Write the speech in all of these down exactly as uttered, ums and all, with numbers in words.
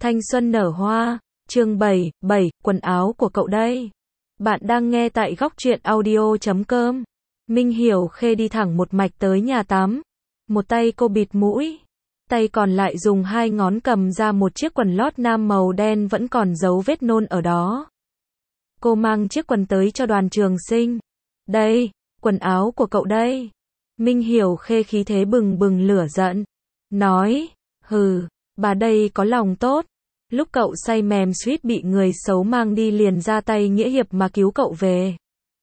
Thanh xuân nở hoa, chương bảy, bảy, quần áo của cậu đây. Bạn đang nghe tại góc truyện audio chấm com. Minh Hiểu Khê đi thẳng một mạch tới nhà tắm. Một tay cô bịt mũi, tay còn lại dùng hai ngón cầm ra một chiếc quần lót nam màu đen vẫn còn dấu vết nôn ở đó. Cô mang chiếc quần tới cho Đoàn Trường Sinh. Đây, quần áo của cậu đây. Minh Hiểu Khê khí thế bừng bừng lửa giận. Nói, hừ, bà đây có lòng tốt. Lúc cậu say mềm suýt bị người xấu mang đi liền ra tay nghĩa hiệp mà cứu cậu về.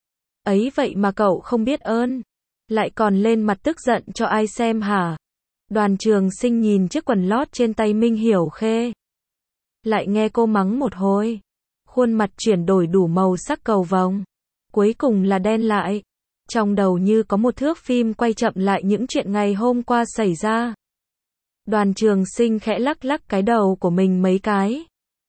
Ấy vậy mà cậu không biết ơn. Lại còn lên mặt tức giận cho ai xem hả? Đoàn Trường Sinh nhìn chiếc quần lót trên tay Minh Hiểu Khê. Lại nghe cô mắng một hồi. Khuôn mặt chuyển đổi đủ màu sắc cầu vồng. Cuối cùng là đen lại. Trong đầu như có một thước phim quay chậm lại những chuyện ngày hôm qua xảy ra. Đoàn Trường Sinh khẽ lắc lắc cái đầu của mình mấy cái.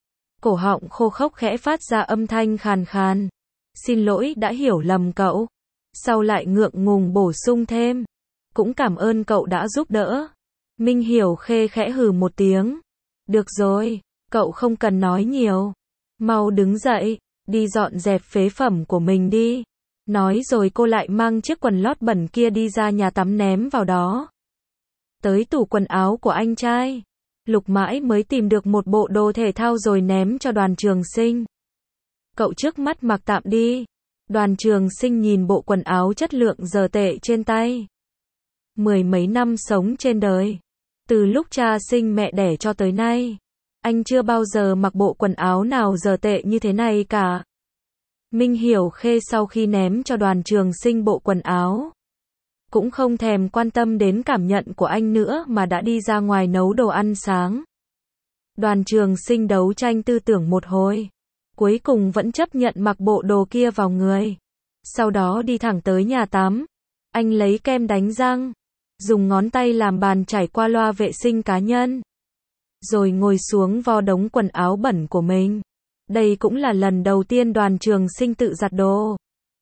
Cổ họng khô khốc khẽ phát ra âm thanh khàn khàn. Xin lỗi đã hiểu lầm cậu. Sau lại ngượng ngùng bổ sung thêm. Cũng cảm ơn cậu đã giúp đỡ. Minh Hiểu Khê khẽ hừ một tiếng. Được rồi, cậu không cần nói nhiều. Mau đứng dậy, đi dọn dẹp phế phẩm của mình đi. Nói rồi cô lại mang chiếc quần lót bẩn kia đi ra nhà tắm ném vào đó. Tới tủ quần áo của anh trai. Lục mãi mới tìm được một bộ đồ thể thao rồi ném cho Đoàn Trường Sinh. Cậu trước mắt mặc tạm đi. Đoàn Trường Sinh nhìn bộ quần áo chất lượng giờ tệ trên tay. Mười mấy năm sống trên đời. Từ lúc cha sinh mẹ đẻ cho tới nay. Anh chưa bao giờ mặc bộ quần áo nào giờ tệ như thế này cả. Minh Hiểu Khê sau khi ném cho Đoàn Trường Sinh bộ quần áo. Cũng không thèm quan tâm đến cảm nhận của anh nữa mà đã đi ra ngoài nấu đồ ăn sáng. Đoàn Trường Sinh đấu tranh tư tưởng một hồi. Cuối cùng vẫn chấp nhận mặc bộ đồ kia vào người. Sau đó đi thẳng tới nhà tắm. Anh lấy kem đánh răng. Dùng ngón tay làm bàn chải qua loa vệ sinh cá nhân. Rồi ngồi xuống vo đống quần áo bẩn của mình. Đây cũng là lần đầu tiên Đoàn Trường Sinh tự giặt đồ.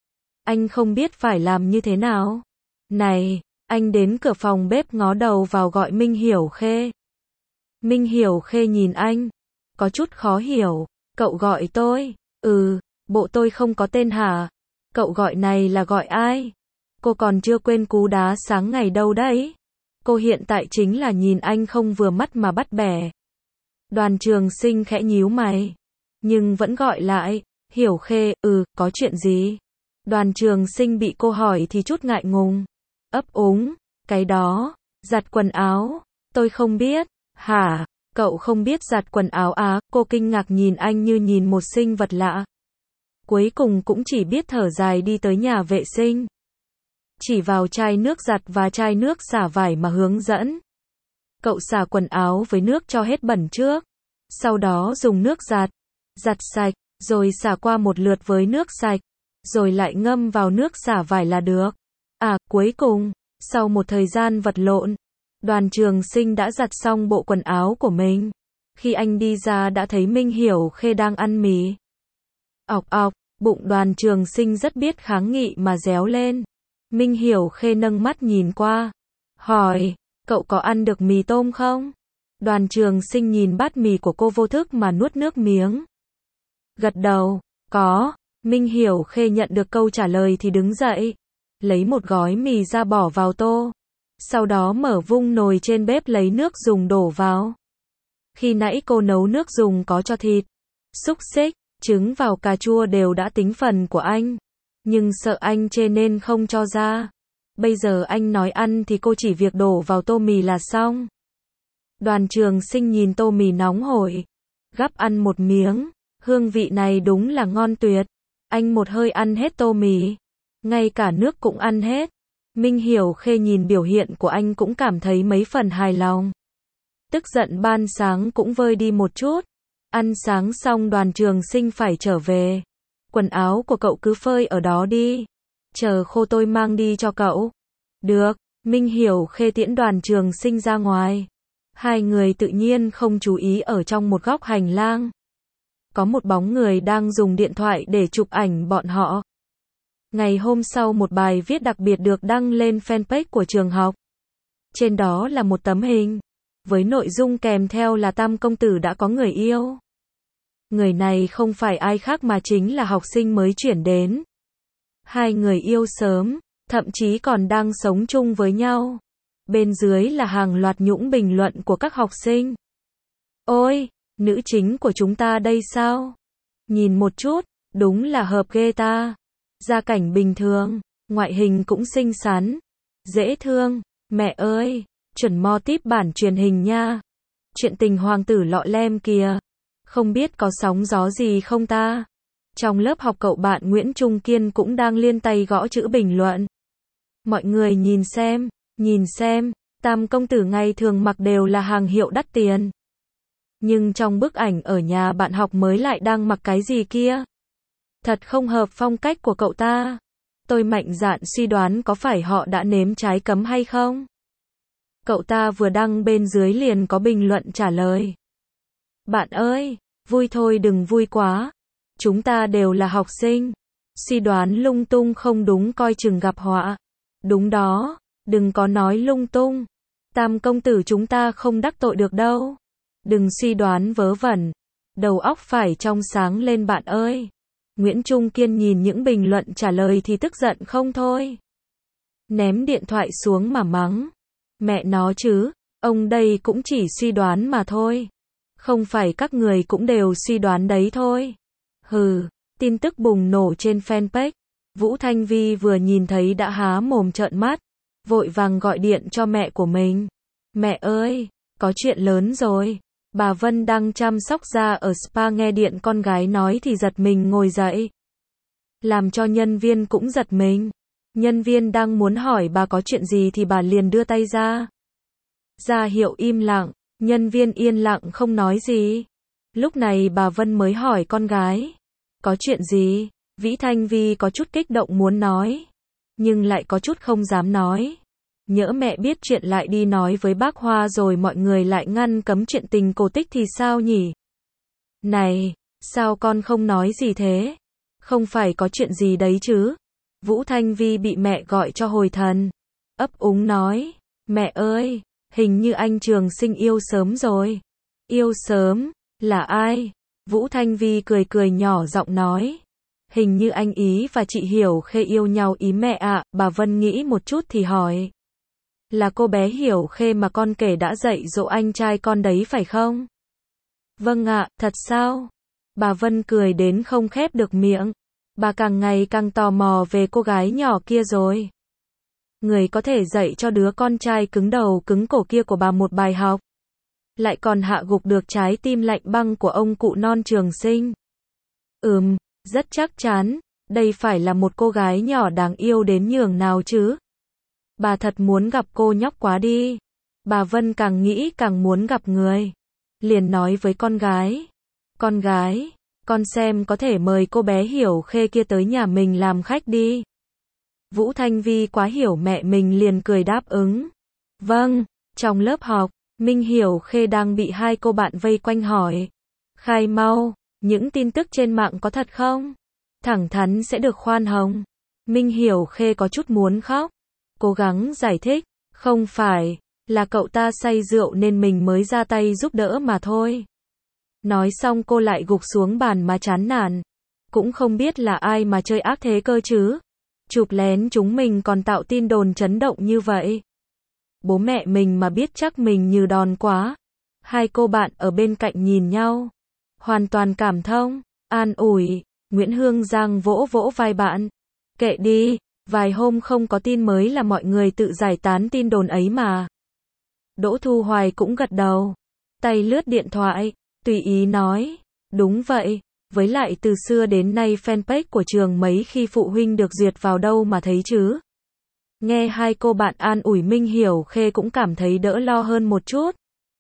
Anh không biết phải làm như thế nào. Này, anh đến cửa phòng bếp ngó đầu vào gọi Minh Hiểu Khê. Minh Hiểu Khê nhìn anh. Có chút khó hiểu. Cậu gọi tôi. Ừ, bộ tôi không có tên hả? Cậu gọi này là gọi ai? Cô còn chưa quên cú đá sáng ngày đâu đấy. Cô hiện tại chính là nhìn anh không vừa mắt mà bắt bẻ. Đoàn Trường Sinh khẽ nhíu mày. Nhưng vẫn gọi lại. Hiểu Khê, ừ, có chuyện gì? Đoàn Trường Sinh bị cô hỏi thì chút ngại ngùng. Ấp úng, cái đó, giặt quần áo, tôi không biết. Hả, cậu không biết giặt quần áo à? Cô kinh ngạc nhìn anh như nhìn một sinh vật lạ. Cuối cùng cũng chỉ biết thở dài đi tới nhà vệ sinh. Chỉ vào chai nước giặt và chai nước xả vải mà hướng dẫn. Cậu xả quần áo với nước cho hết bẩn trước. Sau đó dùng nước giặt. Giặt sạch, rồi xả qua một lượt với nước sạch. Rồi lại ngâm vào nước xả vải là được. À, cuối cùng, sau một thời gian vật lộn, Đoàn Trường Sinh đã giặt xong bộ quần áo của mình. Khi anh đi ra đã thấy Minh Hiểu Khê đang ăn mì. Ọc ọc, bụng Đoàn Trường Sinh rất biết kháng nghị mà réo lên. Minh Hiểu Khê nâng mắt nhìn qua. Hỏi, cậu có ăn được mì tôm không? Đoàn Trường Sinh nhìn bát mì của cô vô thức mà nuốt nước miếng. Gật đầu, có. Minh Hiểu Khê nhận được câu trả lời thì đứng dậy. Lấy một gói mì ra bỏ vào tô. Sau đó mở vung nồi trên bếp lấy nước dùng đổ vào. Khi nãy cô nấu nước dùng có cho thịt, xúc xích, trứng vào cà chua đều đã tính phần của anh. Nhưng sợ anh chê nên không cho ra. Bây giờ anh nói ăn thì cô chỉ việc đổ vào tô mì là xong. Đoàn Trường Sinh nhìn tô mì nóng hổi. Gắp ăn một miếng. Hương vị này đúng là ngon tuyệt. Anh một hơi ăn hết tô mì. Ngay cả nước cũng ăn hết. Minh Hiểu Khê nhìn biểu hiện của anh cũng cảm thấy mấy phần hài lòng. Tức giận ban sáng cũng vơi đi một chút. Ăn sáng xong Đoàn Trường Sinh phải trở về. Quần áo của cậu cứ phơi ở đó đi. Chờ khô tôi mang đi cho cậu. Được, Minh Hiểu Khê tiễn Đoàn Trường Sinh ra ngoài. Hai người tự nhiên không chú ý ở trong một góc hành lang. Có một bóng người đang dùng điện thoại để chụp ảnh bọn họ. Ngày hôm sau một bài viết đặc biệt được đăng lên fanpage của trường học. Trên đó là một tấm hình. với nội dung kèm theo là Tam công tử đã có người yêu. Người này không phải ai khác mà chính là học sinh mới chuyển đến. Hai người yêu sớm, thậm chí còn đang sống chung với nhau. Bên dưới là hàng loạt những bình luận của các học sinh. Ôi, nữ chính của chúng ta đây sao? Nhìn một chút, đúng là hợp ghê ta. Gia cảnh bình thường, ngoại hình cũng xinh xắn, dễ thương. Mẹ ơi, chuẩn mô típ bản truyền hình nha. Chuyện tình hoàng tử lọ lem kìa. Không biết có sóng gió gì không ta? Trong lớp học cậu bạn Nguyễn Trung Kiên cũng đang liên tay gõ chữ bình luận. Mọi người nhìn xem, nhìn xem, Tam công tử ngày thường mặc đều là hàng hiệu đắt tiền. Nhưng trong bức ảnh ở nhà bạn học mới lại đang mặc cái gì kia? Thật không hợp phong cách của cậu ta. Tôi mạnh dạn suy đoán có phải họ đã nếm trái cấm hay không? Cậu ta vừa đăng bên dưới liền có bình luận trả lời. Bạn ơi, vui thôi đừng vui quá. Chúng ta đều là học sinh. Suy đoán lung tung không đúng coi chừng gặp họa. Đúng đó, đừng có nói lung tung. Tam công tử chúng ta không đắc tội được đâu. Đừng suy đoán vớ vẩn. Đầu óc phải trong sáng lên bạn ơi. Nguyễn Trung Kiên nhìn những bình luận trả lời thì tức giận không thôi. Ném điện thoại xuống mà mắng. Mẹ nó chứ, ông đây cũng chỉ suy đoán mà thôi. Không phải các người cũng đều suy đoán đấy thôi. Hừ, tin tức bùng nổ trên fanpage. Vũ Thanh Vi vừa nhìn thấy đã há mồm trợn mắt. Vội vàng gọi điện cho mẹ của mình. Mẹ ơi, có chuyện lớn rồi. Bà Vân đang chăm sóc da ở spa nghe điện con gái nói thì giật mình ngồi dậy. Làm cho nhân viên cũng giật mình. Nhân viên đang muốn hỏi bà có chuyện gì thì bà liền đưa tay ra. Ra hiệu im lặng, nhân viên yên lặng không nói gì. Lúc này bà Vân mới hỏi con gái. Có chuyện gì? Vĩ Thanh Vi có chút kích động muốn nói. Nhưng lại có chút không dám nói. Nhỡ mẹ biết chuyện lại đi nói với bác Hoa rồi mọi người lại ngăn cấm chuyện tình cổ tích thì sao nhỉ? Này, sao con không nói gì thế? Không phải có chuyện gì đấy chứ? Vũ Thanh Vi bị mẹ gọi cho hồi thần. Ấp úng nói, mẹ ơi, hình như anh Trường Sinh yêu sớm rồi. Yêu sớm, là ai? Vũ Thanh Vi cười cười nhỏ giọng nói. Hình như anh Ý và chị Hiểu Khê yêu nhau ý mẹ ạ. Bà Vân nghĩ một chút thì hỏi. Là cô bé Hiểu Khê mà con kể đã dạy dỗ anh trai con đấy phải không? Vâng ạ, thật sao? Bà Vân cười đến không khép được miệng. Bà càng ngày càng tò mò về cô gái nhỏ kia rồi. Người có thể dạy cho đứa con trai cứng đầu cứng cổ kia của bà một bài học. Lại còn hạ gục được trái tim lạnh băng của ông cụ non Trường Sinh. Ừm, rất chắc chắn, đây phải là một cô gái nhỏ đáng yêu đến nhường nào chứ. Bà thật muốn gặp cô nhóc quá đi. Bà Vân càng nghĩ càng muốn gặp người. Liền nói với con gái. Con gái, con xem có thể mời cô bé Hiểu Khê kia tới nhà mình làm khách đi. Vũ Thanh Vi quá hiểu mẹ mình liền cười đáp ứng. Vâng, trong lớp học, Minh Hiểu Khê đang bị hai cô bạn vây quanh hỏi. Khai mau, những tin tức trên mạng có thật không? Thẳng thắn sẽ được khoan hồng. Minh Hiểu Khê có chút muốn khóc. Cố gắng giải thích, không phải, là cậu ta say rượu nên mình mới ra tay giúp đỡ mà thôi. Nói xong cô lại gục xuống bàn mà chán nản. Cũng không biết là ai mà chơi ác thế cơ chứ. Chụp lén chúng mình còn tạo tin đồn chấn động như vậy. Bố mẹ mình mà biết chắc mình như đòn quá. Hai cô bạn ở bên cạnh nhìn nhau. Hoàn toàn cảm thông, an ủi. Nguyễn Hương Giang vỗ vỗ vai bạn. Kệ đi, vài hôm không có tin mới là mọi người tự giải tán tin đồn ấy mà. Đỗ Thu Hoài cũng gật đầu. Tay lướt điện thoại, tùy ý nói. Đúng vậy, với lại từ xưa đến nay fanpage của trường mấy khi phụ huynh được duyệt vào đâu mà thấy chứ. Nghe hai cô bạn an ủi Minh Hiểu Khê cũng cảm thấy đỡ lo hơn một chút.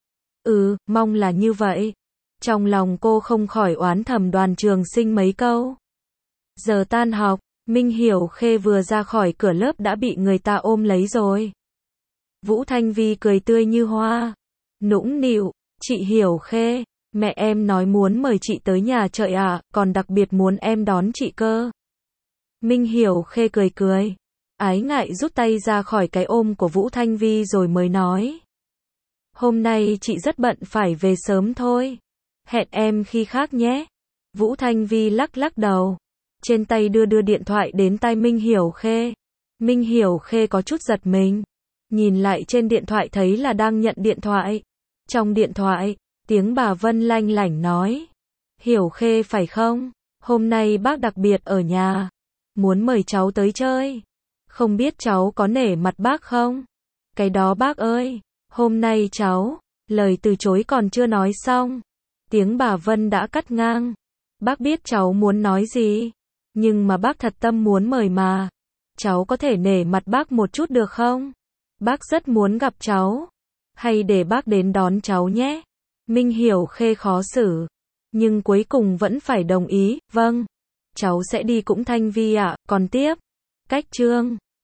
Ừ, mong là như vậy. Trong lòng cô không khỏi oán thầm Đoàn Trường Sinh mấy câu. Giờ tan học, Minh Hiểu Khê vừa ra khỏi cửa lớp đã bị người ta ôm lấy rồi. Vũ Thanh Vi cười tươi như hoa. Nũng nịu, chị Hiểu Khê, mẹ em nói muốn mời chị tới nhà chơi à, còn đặc biệt muốn em đón chị cơ. Minh Hiểu Khê cười cười. Ái ngại rút tay ra khỏi cái ôm của Vũ Thanh Vi rồi mới nói. Hôm nay chị rất bận phải về sớm thôi. Hẹn em khi khác nhé. Vũ Thanh Vi lắc lắc đầu. Trên tay đưa đưa điện thoại đến tai Minh Hiểu Khê. Minh Hiểu Khê có chút giật mình. Nhìn lại trên điện thoại thấy là đang nhận điện thoại. Trong điện thoại, tiếng bà Vân lanh lảnh nói. Hiểu Khê phải không? Hôm nay bác đặc biệt ở nhà. Muốn mời cháu tới chơi. Không biết cháu có nể mặt bác không? Cái đó bác ơi. Hôm nay cháu. Lời từ chối còn chưa nói xong. Tiếng bà Vân đã cắt ngang. Bác biết cháu muốn nói gì. Nhưng mà bác thật tâm muốn mời mà. Cháu có thể nể mặt bác một chút được không? Bác rất muốn gặp cháu. Hay để bác đến đón cháu nhé. Minh Hiểu Khê khó xử. Nhưng cuối cùng vẫn phải đồng ý. Vâng. Cháu sẽ đi cũng Thanh Vi ạ. Còn tiếp. Cách chương.